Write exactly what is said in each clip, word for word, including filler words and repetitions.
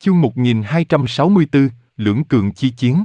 Chương một nghìn hai trăm sáu mươi tư, Lưỡng cường chi chiến.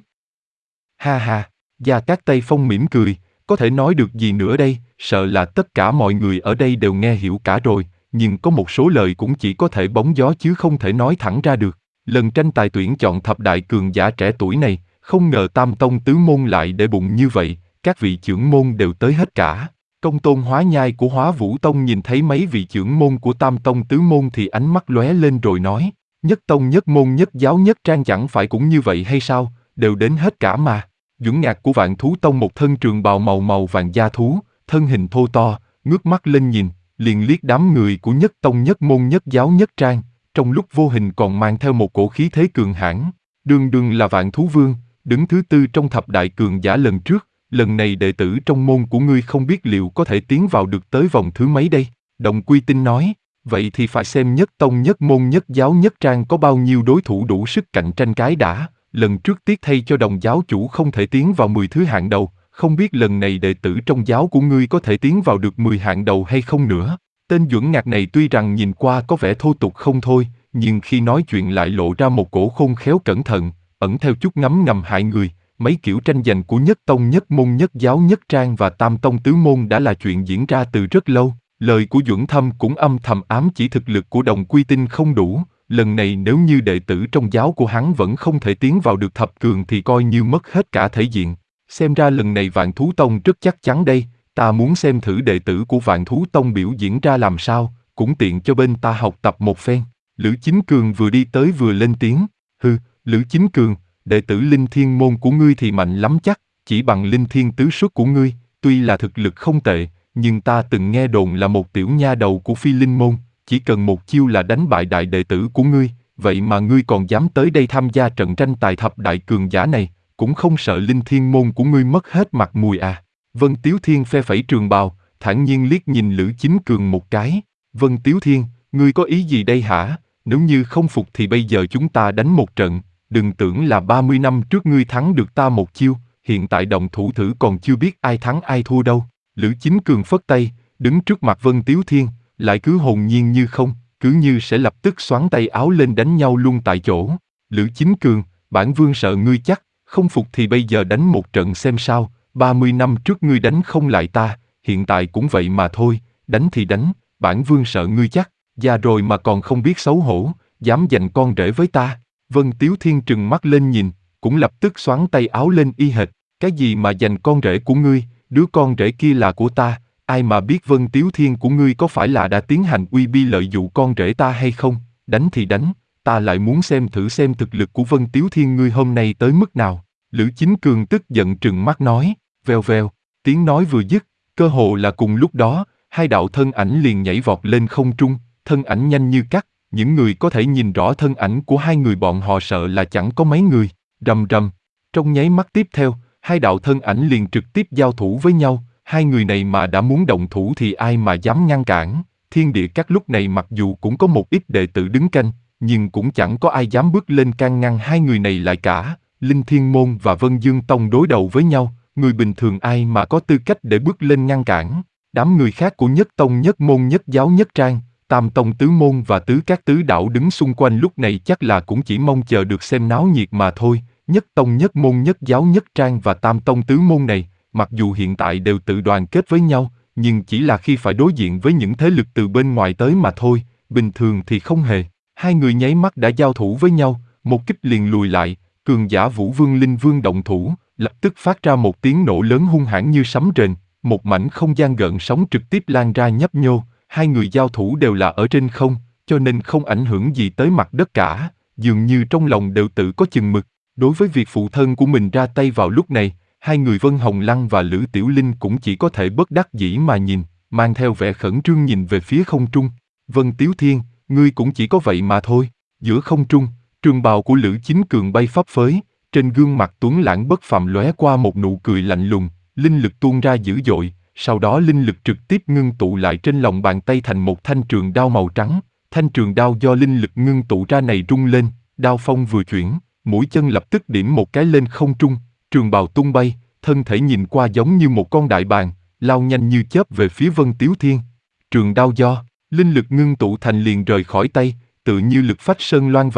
Ha ha, Gia Cát Tây Phong mỉm cười, có thể nói được gì nữa đây, sợ là tất cả mọi người ở đây đều nghe hiểu cả rồi, nhưng có một số lời cũng chỉ có thể bóng gió chứ không thể nói thẳng ra được. Lần tranh tài tuyển chọn thập đại cường giả trẻ tuổi này, không ngờ Tam Tông tứ môn lại để bụng như vậy, các vị trưởng môn đều tới hết cả. Công tôn Hóa Nhai của Hóa Vũ Tông nhìn thấy mấy vị trưởng môn của Tam Tông tứ môn thì ánh mắt lóe lên rồi nói, nhất tông nhất môn nhất giáo nhất trang chẳng phải cũng như vậy hay sao, đều đến hết cả mà. Duẩn Ngạc của Vạn Thú Tông một thân trường bào màu màu vàng da thú, thân hình thô to, ngước mắt lên nhìn, liền liếc đám người của nhất tông nhất môn nhất giáo nhất trang, trong lúc vô hình còn mang theo một cổ khí thế cường hãn. Đường đường là Vạn Thú Vương, đứng thứ tư trong thập đại cường giả lần trước, lần này đệ tử trong môn của ngươi không biết liệu có thể tiến vào được tới vòng thứ mấy đây. Động Quy Tinh nói, vậy thì phải xem nhất tông nhất môn nhất giáo nhất trang có bao nhiêu đối thủ đủ sức cạnh tranh cái đã. Lần trước tiếc thay cho Đồng giáo chủ không thể tiến vào mười thứ hạng đầu, không biết lần này đệ tử trong giáo của ngươi có thể tiến vào được mười hạng đầu hay không nữa. Tên Duẩn Ngạc này tuy rằng nhìn qua có vẻ thô tục không thôi, nhưng khi nói chuyện lại lộ ra một cổ khôn khéo cẩn thận, ẩn theo chút ngấm ngầm hại người. Mấy kiểu tranh giành của nhất tông nhất môn nhất giáo nhất trang và tam tông tứ môn đã là chuyện diễn ra từ rất lâu. Lời của Duẩn Thâm cũng âm thầm ám chỉ thực lực của Đồng Quy Tinh không đủ. Lần này nếu như đệ tử trong giáo của hắn vẫn không thể tiến vào được thập cường thì coi như mất hết cả thể diện. Xem ra lần này Vạn Thú Tông rất chắc chắn đây, ta muốn xem thử đệ tử của Vạn Thú Tông biểu diễn ra làm sao, cũng tiện cho bên ta học tập một phen. Lữ Chính Cường vừa đi tới vừa lên tiếng, hừ, Lữ Chính Cường, đệ tử Linh Thiên môn của ngươi thì mạnh lắm chắc, chỉ bằng Linh Thiên tứ xuất của ngươi, tuy là thực lực không tệ, nhưng ta từng nghe đồn là một tiểu nha đầu của Phi Linh môn, chỉ cần một chiêu là đánh bại đại đệ tử của ngươi, vậy mà ngươi còn dám tới đây tham gia trận tranh tài thập đại cường giả này, cũng không sợ Linh Thiên môn của ngươi mất hết mặt mũi à. Vân Tiếu Thiên phe phẩy trường bào, thản nhiên liếc nhìn Lữ Chính Cường một cái, Vân Tiếu Thiên, ngươi có ý gì đây hả, nếu như không phục thì bây giờ chúng ta đánh một trận, đừng tưởng là ba mươi năm trước ngươi thắng được ta một chiêu, hiện tại động thủ thử còn chưa biết ai thắng ai thua đâu. Lữ Chính Cường phất tay, đứng trước mặt Vân Tiếu Thiên, lại cứ hồn nhiên như không, cứ như sẽ lập tức xoắn tay áo lên đánh nhau luôn tại chỗ. Lữ Chính Cường, bản vương sợ ngươi chắc, không phục thì bây giờ đánh một trận xem sao, ba mươi năm trước ngươi đánh không lại ta, hiện tại cũng vậy mà thôi, đánh thì đánh, bản vương sợ ngươi chắc, già rồi mà còn không biết xấu hổ, dám giành con rể với ta. Vân Tiếu Thiên trừng mắt lên nhìn, cũng lập tức xoắn tay áo lên y hệt, cái gì mà giành con rể của ngươi, đứa con rể kia là của ta. Ai mà biết Vân Tiếu Thiên của ngươi có phải là đã tiến hành uy bi lợi dụ con rể ta hay không, đánh thì đánh, ta lại muốn xem thử xem thực lực của Vân Tiếu Thiên ngươi hôm nay tới mức nào. Lữ Chính Cường tức giận trừng mắt nói, vèo vèo, tiếng nói vừa dứt, cơ hồ là cùng lúc đó, hai đạo thân ảnh liền nhảy vọt lên không trung, thân ảnh nhanh như cắt, những người có thể nhìn rõ thân ảnh của hai người bọn họ sợ là chẳng có mấy người, rầm rầm, trong nháy mắt tiếp theo, hai đạo thân ảnh liền trực tiếp giao thủ với nhau. Hai người này mà đã muốn động thủ thì ai mà dám ngăn cản. Thiên Địa Các lúc này mặc dù cũng có một ít đệ tử đứng canh, nhưng cũng chẳng có ai dám bước lên can ngăn hai người này lại cả. Linh Thiên Môn và Vân Dương Tông đối đầu với nhau, người bình thường ai mà có tư cách để bước lên ngăn cản. Đám người khác của nhất tông nhất môn nhất giáo nhất trang, tam tông tứ môn và tứ các tứ đảo đứng xung quanh lúc này chắc là cũng chỉ mong chờ được xem náo nhiệt mà thôi. Nhất tông nhất môn nhất giáo nhất trang và tam tông tứ môn này, mặc dù hiện tại đều tự đoàn kết với nhau, nhưng chỉ là khi phải đối diện với những thế lực từ bên ngoài tới mà thôi, bình thường thì không hề. Hai người nháy mắt đã giao thủ với nhau, một kích liền lùi lại, cường giả Vũ Vương Linh Vương động thủ, lập tức phát ra một tiếng nổ lớn hung hãn như sấm rền, một mảnh không gian gợn sóng trực tiếp lan ra nhấp nhô, hai người giao thủ đều là ở trên không, cho nên không ảnh hưởng gì tới mặt đất cả, dường như trong lòng đều tự có chừng mực. Đối với việc phụ thân của mình ra tay vào lúc này, hai người Vân Hồng Lăng và Lữ Tiểu Linh cũng chỉ có thể bất đắc dĩ mà nhìn, mang theo vẻ khẩn trương nhìn về phía không trung. Vân Tiếu Thiên, ngươi cũng chỉ có vậy mà thôi. Giữa không trung, trường bào của Lữ Chính Cường bay phấp phới, trên gương mặt tuấn lãng bất phàm lóe qua một nụ cười lạnh lùng, linh lực tuôn ra dữ dội, sau đó linh lực trực tiếp ngưng tụ lại trên lòng bàn tay thành một thanh trường đao màu trắng. Thanh trường đao do linh lực ngưng tụ ra này rung lên, đao phong vừa chuyển, mũi chân lập tức điểm một cái lên không trung. Trường bào tung bay, thân thể nhìn qua giống như một con đại bàng, lao nhanh như chớp về phía Vân Tiếu Thiên. Trường đao do linh lực ngưng tụ thành liền rời khỏi tay, tự như lực phách sơn loan vậy,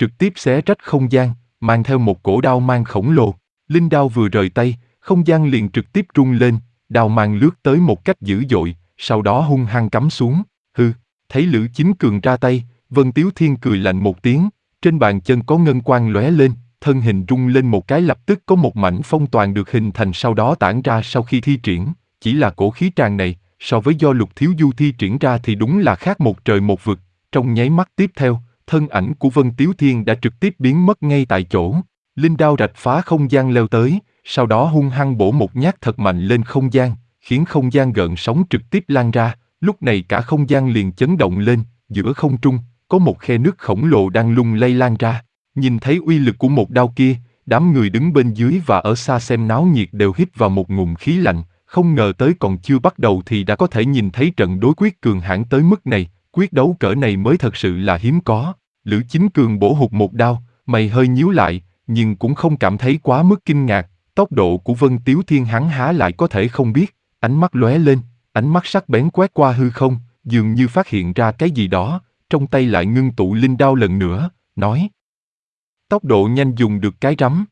trực tiếp xé rách không gian, mang theo một cổ đao mang khổng lồ. Linh đao vừa rời tay, không gian liền trực tiếp rung lên, đao mang lướt tới một cách dữ dội, sau đó hung hăng cắm xuống. Hừ, thấy Lữ Chính Cường ra tay, Vân Tiếu Thiên cười lạnh một tiếng, trên bàn chân có ngân quang lóe lên, thân hình rung lên một cái lập tức có một mảnh phong toàn được hình thành sau đó tản ra sau khi thi triển, chỉ là cổ khí tràng này, so với do Lục Thiếu Du thi triển ra thì đúng là khác một trời một vực, trong nháy mắt tiếp theo, thân ảnh của Vân Tiếu Thiên đã trực tiếp biến mất ngay tại chỗ. Linh đao rạch phá không gian leo tới, sau đó hung hăng bổ một nhát thật mạnh lên không gian, khiến không gian gợn sóng trực tiếp lan ra, lúc này cả không gian liền chấn động lên, giữa không trung, có một khe nước khổng lồ đang lung lay lan ra. Nhìn thấy uy lực của một đao kia, đám người đứng bên dưới và ở xa xem náo nhiệt đều hít vào một ngụm khí lạnh, không ngờ tới còn chưa bắt đầu thì đã có thể nhìn thấy trận đối quyết cường hãn tới mức này, quyết đấu cỡ này mới thật sự là hiếm có. Lữ Chính Cường bổ hụt một đao, mày hơi nhíu lại, nhưng cũng không cảm thấy quá mức kinh ngạc, tốc độ của Vân Tiếu Thiên hắn há lại có thể không biết, ánh mắt lóe lên, ánh mắt sắc bén quét qua hư không, dường như phát hiện ra cái gì đó, trong tay lại ngưng tụ linh đao lần nữa, nói. Tốc độ nhanh dùng được cái rắm.